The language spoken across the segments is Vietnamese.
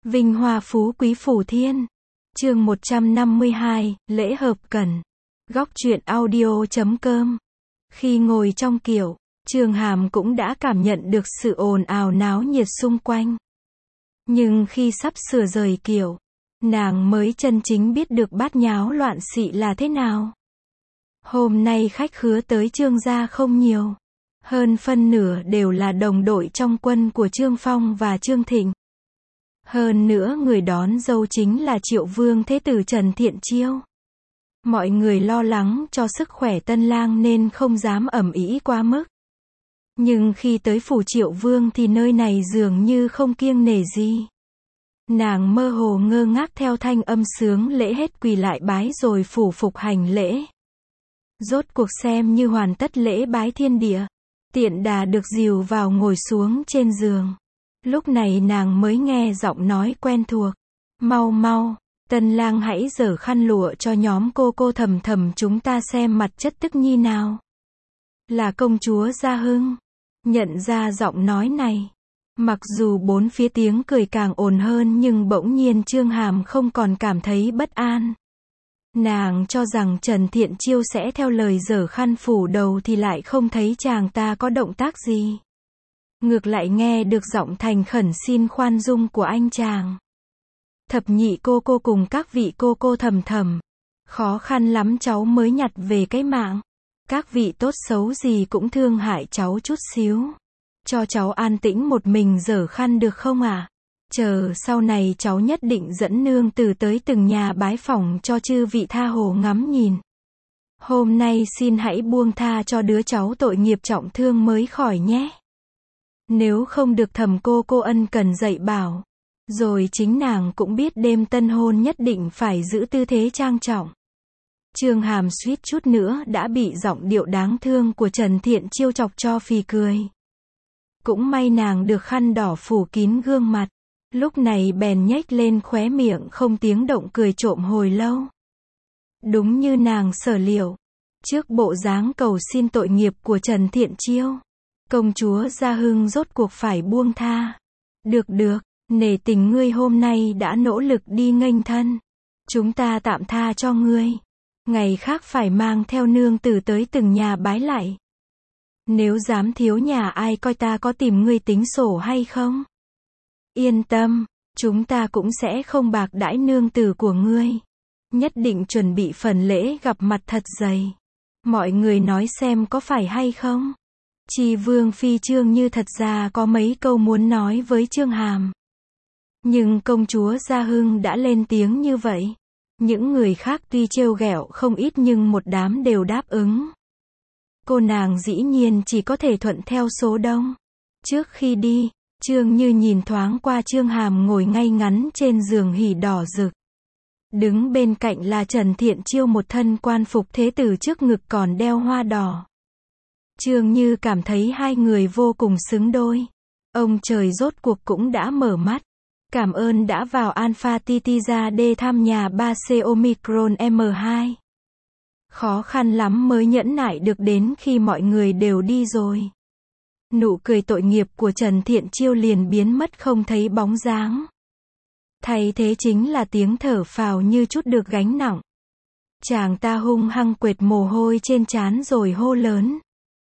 Vinh hoa phú quý phủ thiên. Chương 152, lễ hợp cần. Góc truyện audio.com. Khi ngồi trong kiệu, Chương Hàm cũng đã cảm nhận được sự ồn ào náo nhiệt xung quanh. Nhưng khi sắp sửa rời kiệu, nàng mới chân chính biết được bát nháo loạn xị là thế nào. Hôm nay khách khứa tới Chương gia không nhiều. Hơn phân nửa đều là đồng đội trong quân của Chương Phong và Chương Thịnh. Hơn nữa người đón dâu chính là Triệu Vương Thế tử Trần Thiện Chiêu. Mọi người lo lắng cho sức khỏe tân lang nên không dám ầm ĩ quá mức. Nhưng khi tới phủ Triệu Vương thì nơi này dường như không kiêng nể gì. Nàng mơ hồ ngơ ngác theo thanh âm sướng lễ hết quỳ lại bái rồi phủ phục hành lễ. Rốt cuộc xem như hoàn tất lễ bái thiên địa. Tiện đà được dìu vào ngồi xuống trên giường. Lúc này nàng mới nghe giọng nói quen thuộc. Mau mau, tân lang hãy giở khăn lụa cho nhóm cô Thầm Thầm chúng ta xem mặt chất tức nhi nào. Là công chúa Gia Hưng. Nhận ra giọng nói này. Mặc dù bốn phía tiếng cười càng ồn hơn nhưng bỗng nhiên Chương Hàm không còn cảm thấy bất an. Nàng cho rằng Trần Thiện Chiêu sẽ theo lời giở khăn phủ đầu thì lại không thấy chàng ta có động tác gì. Ngược lại nghe được giọng thành khẩn xin khoan dung của anh chàng. Thập nhị cô cùng các vị cô Thầm Thầm. Khó khăn lắm cháu mới nhặt về cái mạng. Các vị tốt xấu gì cũng thương hại cháu chút xíu. Cho cháu an tĩnh một mình giở khăn được không ạ? Chờ sau này cháu nhất định dẫn nương tử tới từng nhà bái phỏng cho chư vị tha hồ ngắm nhìn. Hôm nay xin hãy buông tha cho đứa cháu tội nghiệp trọng thương mới khỏi nhé. Nếu không được Thầm cô ân cần dạy bảo. Rồi chính nàng cũng biết đêm tân hôn nhất định phải giữ tư thế trang trọng. Chương Hàm suýt chút nữa đã bị giọng điệu đáng thương của Trần Thiện Chiêu chọc cho phì cười. Cũng may nàng được khăn đỏ phủ kín gương mặt. Lúc này bèn nhếch lên khóe miệng không tiếng động cười trộm hồi lâu. Đúng như nàng sở liệu. Trước bộ dáng cầu xin tội nghiệp của Trần Thiện Chiêu, công chúa Gia Hưng rốt cuộc phải buông tha. Được, nể tình ngươi hôm nay đã nỗ lực đi nghênh thân. Chúng ta tạm tha cho ngươi. Ngày khác phải mang theo nương tử tới từng nhà bái lạy. Nếu dám thiếu nhà ai coi ta có tìm ngươi tính sổ hay không? Yên tâm, chúng ta cũng sẽ không bạc đãi nương tử của ngươi. Nhất định chuẩn bị phần lễ gặp mặt thật dày. Mọi người nói xem có phải hay không? Chi Vương Phi Chương Như thật ra có mấy câu muốn nói với Chương Hàm. Nhưng công chúa Gia Hưng đã lên tiếng như vậy. Những người khác tuy trêu ghẹo không ít nhưng một đám đều đáp ứng. Cô nàng dĩ nhiên chỉ có thể thuận theo số đông. Trước khi đi, Chương Như nhìn thoáng qua Chương Hàm ngồi ngay ngắn trên giường hỉ đỏ rực. Đứng bên cạnh là Trần Thiện Chiêu một thân quan phục thế tử trước ngực còn đeo hoa đỏ. Chương Như cảm thấy hai người vô cùng xứng đôi. Ông trời rốt cuộc cũng đã mở mắt. Cảm ơn đã vào Alpha Titi ra để thăm nhà 3C Omicron M2. Khó khăn lắm mới nhẫn nại được đến khi mọi người đều đi rồi. Nụ cười tội nghiệp của Trần Thiện Chiêu liền biến mất không thấy bóng dáng. Thay thế chính là tiếng thở phào như chút được gánh nặng. Chàng ta hung hăng quệt mồ hôi trên trán rồi hô lớn.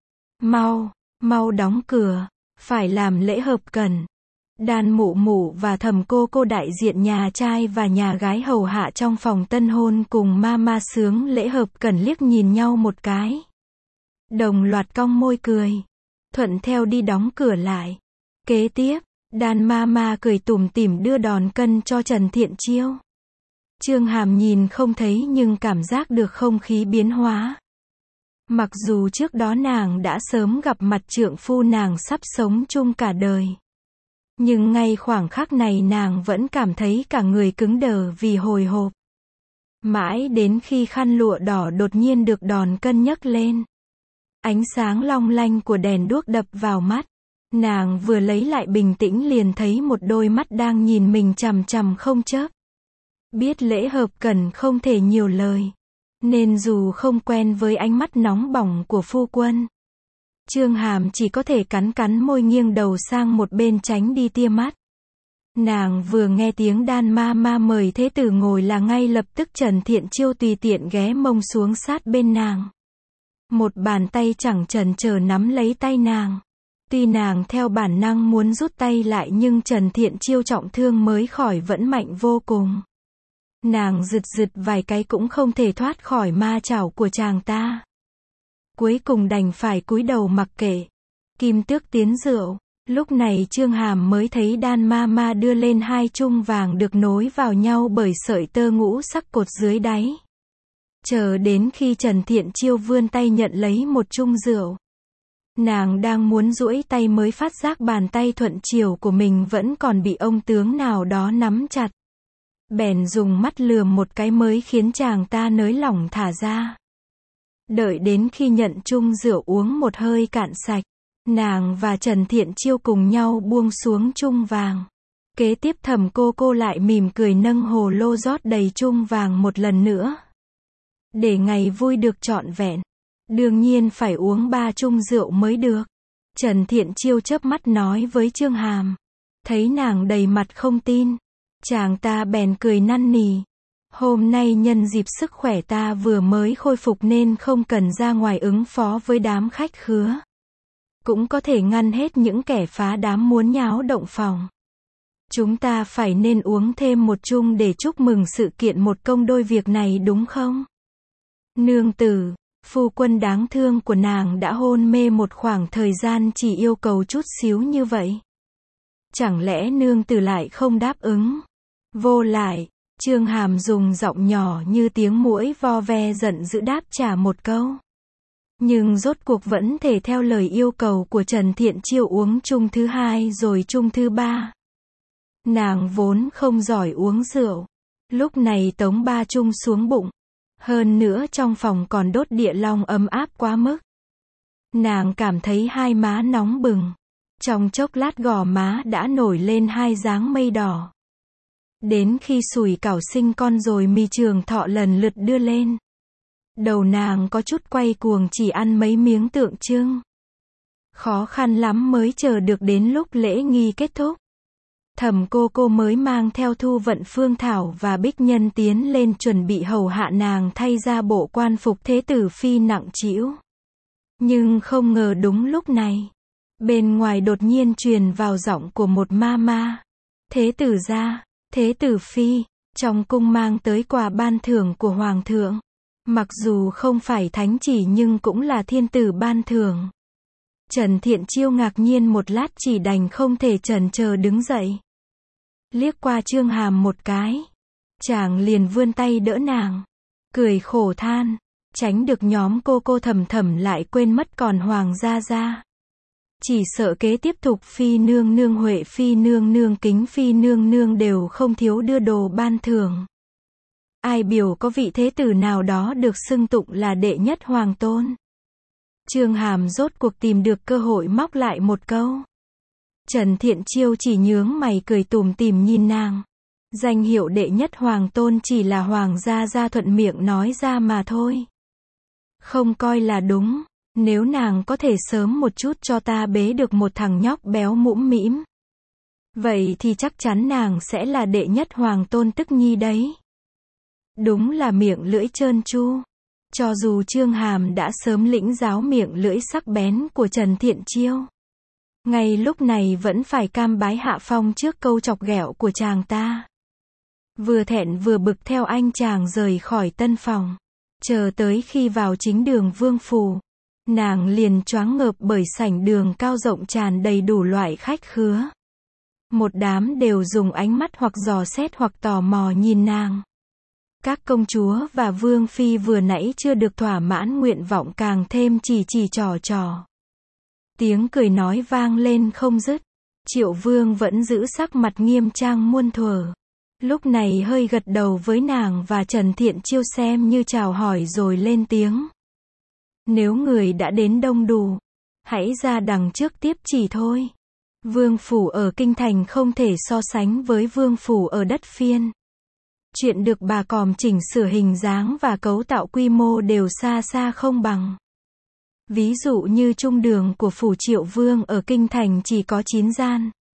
Mau đóng cửa, phải làm lễ hợp cần. Đàn mụ và Thầm cô đại diện nhà trai và nhà gái hầu hạ trong phòng tân hôn cùng mama sướng lễ hợp cần liếc nhìn nhau một cái. Đồng loạt cong môi cười. Thuận theo đi đóng cửa lại. Kế tiếp, đàn mama cười tủm tỉm đưa đòn cân cho Trần Thiện Chiêu. Chương Hàm nhìn không thấy nhưng cảm giác được không khí biến hóa. Mặc dù trước đó nàng đã sớm gặp mặt trượng phu nàng sắp sống chung cả đời. Nhưng ngay khoảng khắc này nàng vẫn cảm thấy cả người cứng đờ vì hồi hộp. Mãi đến khi khăn lụa đỏ đột nhiên được đòn cân nhấc lên. Ánh sáng long lanh của đèn đuốc đập vào mắt. Nàng vừa lấy lại bình tĩnh liền thấy một đôi mắt đang nhìn mình chằm chằm không chớp. Biết lễ hợp cần không thể nhiều lời. Nên dù không quen với ánh mắt nóng bỏng của phu quân, Chương Hàm chỉ có thể cắn môi nghiêng đầu sang một bên tránh đi tia mắt. Nàng vừa nghe tiếng Đan ma ma mời thế tử ngồi là ngay lập tức Trần Thiện Chiêu tùy tiện ghé mông xuống sát bên nàng. Một bàn tay chẳng chần chờ nắm lấy tay nàng. Tuy nàng theo bản năng muốn rút tay lại nhưng Trần Thiện Chiêu trọng thương mới khỏi vẫn mạnh vô cùng. Nàng giật giật vài cái cũng không thể thoát khỏi ma chảo của chàng ta. Cuối cùng đành phải cúi đầu mặc kệ. Kim tước tiến rượu. Lúc này Chương Hàm mới thấy Đan ma ma đưa lên 2 chung vàng được nối vào nhau bởi sợi tơ ngũ sắc cột dưới đáy. Chờ đến khi Trần Thiện Chiêu vươn tay nhận lấy một chung rượu. Nàng đang muốn duỗi tay mới phát giác bàn tay thuận chiều của mình vẫn còn bị ông tướng nào đó nắm chặt. Bèn dùng mắt lườm một cái mới khiến chàng ta nới lỏng thả ra. Đợi đến khi nhận chung rượu uống một hơi cạn sạch, nàng và Trần Thiện Chiêu cùng nhau buông xuống chung vàng. Kế tiếp Thẩm cô lại mỉm cười nâng hồ lô rót đầy chung vàng một lần nữa. Để ngày vui được trọn vẹn, đương nhiên phải uống 3 chung rượu mới được. Trần Thiện Chiêu chớp mắt nói với Chương Hàm. Thấy nàng đầy mặt không tin, chàng ta bèn cười năn nỉ. Hôm nay nhân dịp sức khỏe ta vừa mới khôi phục nên không cần ra ngoài ứng phó với đám khách khứa. Cũng có thể ngăn hết những kẻ phá đám muốn nháo động phòng. Chúng ta phải nên uống thêm một chung để chúc mừng sự kiện một công đôi việc này đúng không? Nương tử, phu quân đáng thương của nàng đã hôn mê một khoảng thời gian chỉ yêu cầu chút xíu như vậy. Chẳng lẽ nương tử lại không đáp ứng? Vô lại, Chương Hàm dùng giọng nhỏ như tiếng muỗi vo ve giận dữ đáp trả một câu. Nhưng rốt cuộc vẫn thể theo lời yêu cầu của Trần Thiện Chiêu uống chung thứ 2 rồi chung thứ 3. Nàng vốn không giỏi uống rượu. Lúc này tống 3 chung xuống bụng. Hơn nữa trong phòng còn đốt địa long ấm áp quá mức. Nàng cảm thấy hai má nóng bừng. Trong chốc lát gò má đã nổi lên 2 dáng mây đỏ. Đến khi sủi cảo sinh con rồi mì trường thọ lần lượt đưa lên. Đầu nàng có chút quay cuồng chỉ ăn mấy miếng tượng trưng. Khó khăn lắm mới chờ được đến lúc lễ nghi kết thúc. Thẩm cô mới mang theo Thu Vận Phương Thảo và Bích Nhân tiến lên chuẩn bị hầu hạ nàng thay ra bộ quan phục thế tử phi nặng trĩu. Nhưng không ngờ đúng lúc này, bên ngoài đột nhiên truyền vào giọng của một ma ma. Thế tử gia, thế tử phi, trong cung mang tới quà ban thưởng của hoàng thượng. Mặc dù không phải thánh chỉ nhưng cũng là thiên tử ban thưởng. Trần Thiện Chiêu ngạc nhiên một lát chỉ đành không thể chần chờ đứng dậy. Liếc qua Chương Hàm một cái. Chàng liền vươn tay đỡ nàng. Cười khổ than. Tránh được nhóm cô thầm lại quên mất còn hoàng gia gia. Chỉ sợ kế tiếp tục phi nương nương Huệ phi nương nương Kính phi nương nương đều không thiếu đưa đồ ban thưởng. Ai biểu có vị thế tử nào đó được xưng tụng là đệ nhất hoàng tôn. Chương Hàm rốt cuộc tìm được cơ hội móc lại một câu. Trần Thiện Chiêu chỉ nhướng mày cười tủm tỉm nhìn nàng. Danh hiệu đệ nhất hoàng tôn chỉ là hoàng gia thuận miệng nói ra mà thôi. Không coi là đúng, nếu nàng có thể sớm một chút cho ta bế được một thằng nhóc béo mũm mĩm. Vậy thì chắc chắn nàng sẽ là đệ nhất hoàng tôn tức nhi đấy. Đúng là miệng lưỡi trơn tru. Cho dù Chương Hàm đã sớm lĩnh giáo miệng lưỡi sắc bén của Trần Thiện Chiêu. Ngay lúc này vẫn phải cam bái hạ phong trước câu chọc ghẹo của chàng ta. Vừa thẹn vừa bực theo anh chàng rời khỏi tân phòng. Chờ tới khi vào chính đường vương phủ. Nàng liền choáng ngợp bởi sảnh đường cao rộng tràn đầy đủ loại khách khứa. Một đám đều dùng ánh mắt hoặc dò xét hoặc tò mò nhìn nàng. Các công chúa và vương phi vừa nãy chưa được thỏa mãn nguyện vọng càng thêm chỉ trò. Tiếng cười nói vang lên không dứt. Triệu Vương vẫn giữ sắc mặt nghiêm trang muôn thuở. Lúc này hơi gật đầu với nàng và Trần Thiện Chiêu xem như chào hỏi rồi lên tiếng. Nếu người đã đến đông đủ, hãy ra đằng trước tiếp chỉ thôi. Vương phủ ở kinh thành không thể so sánh với vương phủ ở đất phiên. Chuyện được bà còm chỉnh sửa hình dáng và cấu tạo quy mô đều xa không bằng. Ví dụ như trung đường của phủ Triệu Vương ở kinh thành chỉ có 9 gian.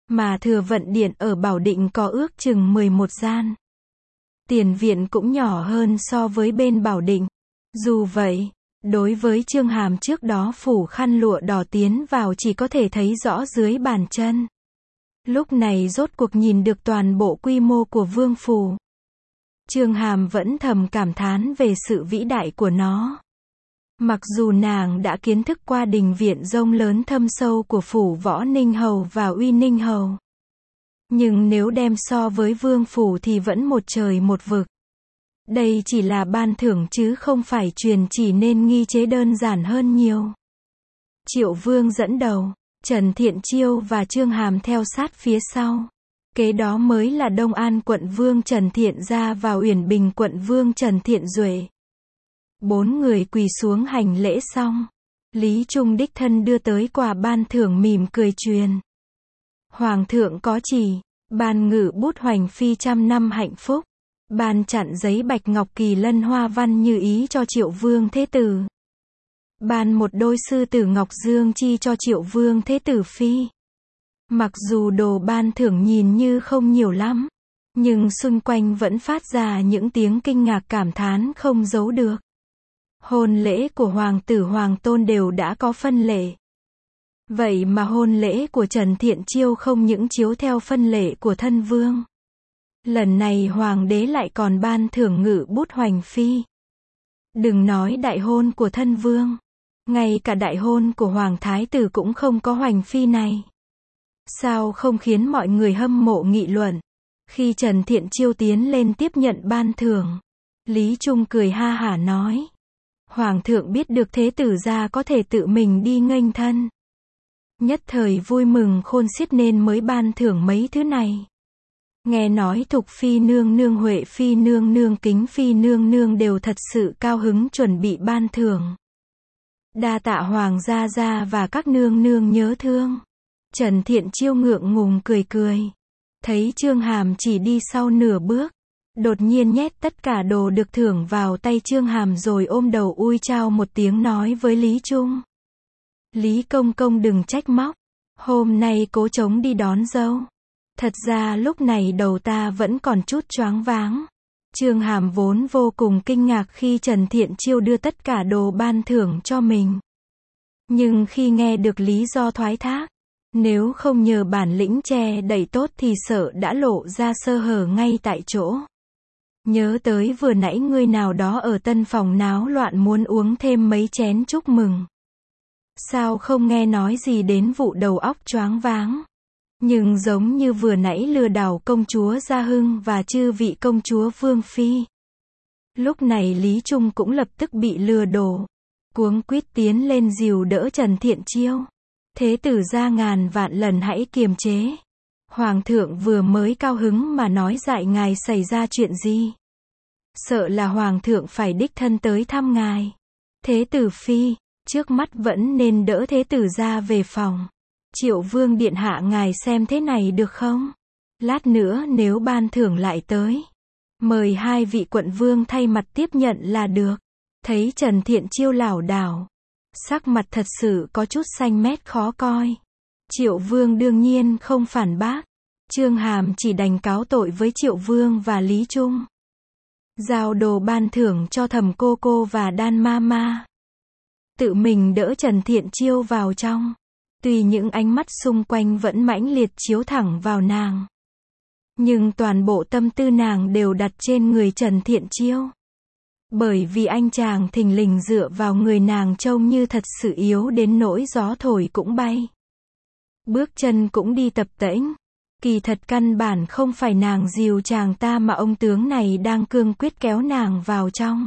Mà Thừa Vận Điện ở Bảo Định có ước chừng 11 gian. Tiền viện cũng nhỏ hơn so với bên Bảo Định. Dù vậy, đối với Chương Hàm trước đó phủ khăn lụa đỏ tiến vào chỉ có thể thấy rõ dưới bàn chân. Lúc này rốt cuộc nhìn được toàn bộ quy mô của vương phủ. Chương Hàm vẫn thầm cảm thán về sự vĩ đại của nó. Mặc dù nàng đã kiến thức qua đình viện rông lớn thâm sâu của phủ Võ Ninh Hầu và Uy Ninh Hầu. Nhưng nếu đem so với vương phủ thì vẫn một trời một vực. Đây chỉ là ban thưởng chứ không phải truyền chỉ nên nghi chế đơn giản hơn nhiều. Triệu Vương dẫn đầu, Trần Thiện Chiêu và Chương Hàm theo sát phía sau. Kế đó mới là Đông An quận vương Trần Thiện Gia và Uyển Bình quận vương Trần Thiện Duệ. 4 người quỳ xuống hành lễ xong. Lý Trung đích thân đưa tới quà ban thưởng mỉm cười truyền. Hoàng thượng có chỉ, ban ngự bút hoành phi trăm năm hạnh phúc. Ban chặn giấy bạch ngọc kỳ lân hoa văn như ý cho Triệu Vương Thế Tử. Ban một đôi sư tử ngọc dương chi cho Triệu Vương Thế Tử phi. Mặc dù đồ ban thưởng nhìn như không nhiều lắm, nhưng xung quanh vẫn phát ra những tiếng kinh ngạc cảm thán không giấu được. Hôn lễ của hoàng tử hoàng tôn đều đã có phân lệ. Vậy mà hôn lễ của Trần Thiện Chiêu không những chiếu theo phân lệ của thân vương. Lần này hoàng đế lại còn ban thưởng ngự bút hoành phi. Đừng nói đại hôn của thân vương, ngay cả đại hôn của hoàng thái tử cũng không có hoành phi này. Sao không khiến mọi người hâm mộ nghị luận? Khi Trần Thiện Chiêu tiến lên tiếp nhận ban thưởng, Lý Trung cười ha hả nói. Hoàng thượng biết được thế tử gia có thể tự mình đi nghênh thân. Nhất thời vui mừng khôn xiết nên mới ban thưởng mấy thứ này. Nghe nói Thục Phi nương nương, Huệ Phi nương nương, Kính Phi nương nương đều thật sự cao hứng chuẩn bị ban thưởng. Đa tạ hoàng gia gia và các nương nương nhớ thương. Trần Thiện Chiêu ngượng ngùng cười cười. Thấy Chương Hàm chỉ đi sau nửa bước, đột nhiên nhét tất cả đồ được thưởng vào tay Chương Hàm rồi ôm đầu ui chao một tiếng nói với Lý Trung. Lý công công đừng trách móc, hôm nay cố chống đi đón dâu. Thật ra lúc này đầu ta vẫn còn chút choáng váng. Chương Hàm vốn vô cùng kinh ngạc khi Trần Thiện Chiêu đưa tất cả đồ ban thưởng cho mình. Nhưng khi nghe được lý do thoái thác, nếu không nhờ bản lĩnh che đậy tốt thì sợ đã lộ ra sơ hở ngay tại chỗ. Nhớ tới vừa nãy người nào đó ở tân phòng náo loạn muốn uống thêm mấy chén chúc mừng. Sao không nghe nói gì đến vụ đầu óc choáng váng. Nhưng giống như vừa nãy lừa đảo công chúa Gia Hưng và chư vị công chúa Vương Phi. Lúc này Lý Trung cũng lập tức bị lừa đổ. Cuống quýt tiến lên dìu đỡ Trần Thiện Chiêu. Thế tử gia ngàn vạn lần hãy kiềm chế. Hoàng thượng vừa mới cao hứng mà nói dại ngài xảy ra chuyện gì. Sợ là hoàng thượng phải đích thân tới thăm ngài. Thế tử phi, trước mắt vẫn nên đỡ thế tử gia về phòng. Triệu Vương điện hạ ngài xem thế này được không? Lát nữa nếu ban thưởng lại tới, mời hai vị quận vương thay mặt tiếp nhận là được. Thấy Trần Thiện Chiêu lảo đảo, sắc mặt thật sự có chút xanh mét khó coi. Triệu Vương đương nhiên không phản bác. Chương Hàm chỉ đành cáo tội với Triệu Vương và Lý Trung. Giao đồ ban thưởng cho Thẩm cô cô và Đan ma ma. Tự mình đỡ Trần Thiện Chiêu vào trong. Tuy những ánh mắt xung quanh vẫn mãnh liệt chiếu thẳng vào nàng, nhưng toàn bộ tâm tư nàng đều đặt trên người Trần Thiện Chiêu. Bởi vì anh chàng thình lình dựa vào người nàng trông như thật sự yếu đến nỗi gió thổi cũng bay. Bước chân cũng đi tập tễnh. Kỳ thật căn bản không phải nàng dìu chàng ta mà ông tướng này đang cương quyết kéo nàng vào trong.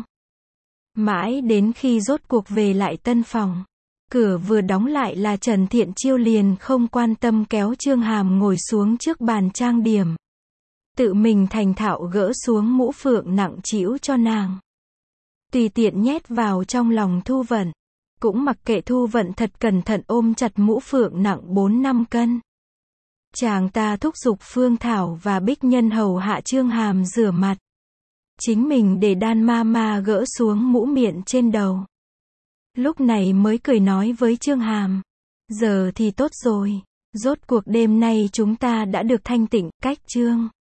Mãi đến khi rốt cuộc về lại tân phòng, cửa vừa đóng lại là Trần Thiện Chiêu liền không quan tâm kéo Chương Hàm ngồi xuống trước bàn trang điểm. Tự mình thành thạo gỡ xuống mũ phượng nặng trĩu cho nàng. Tùy tiện nhét vào trong lòng Thu Vận. Cũng mặc kệ Thu Vận thật cẩn thận ôm chặt mũ phượng nặng 4-5 cân. Chàng ta thúc giục Phương Thảo và Bích Nhân hầu hạ Chương Hàm rửa mặt. Chính mình để Đan ma ma gỡ xuống mũ miệng trên đầu. Lúc này mới cười nói với Chương Hàm. Giờ thì tốt rồi, Rốt cuộc đêm nay chúng ta đã được thanh tịnh, cách chương.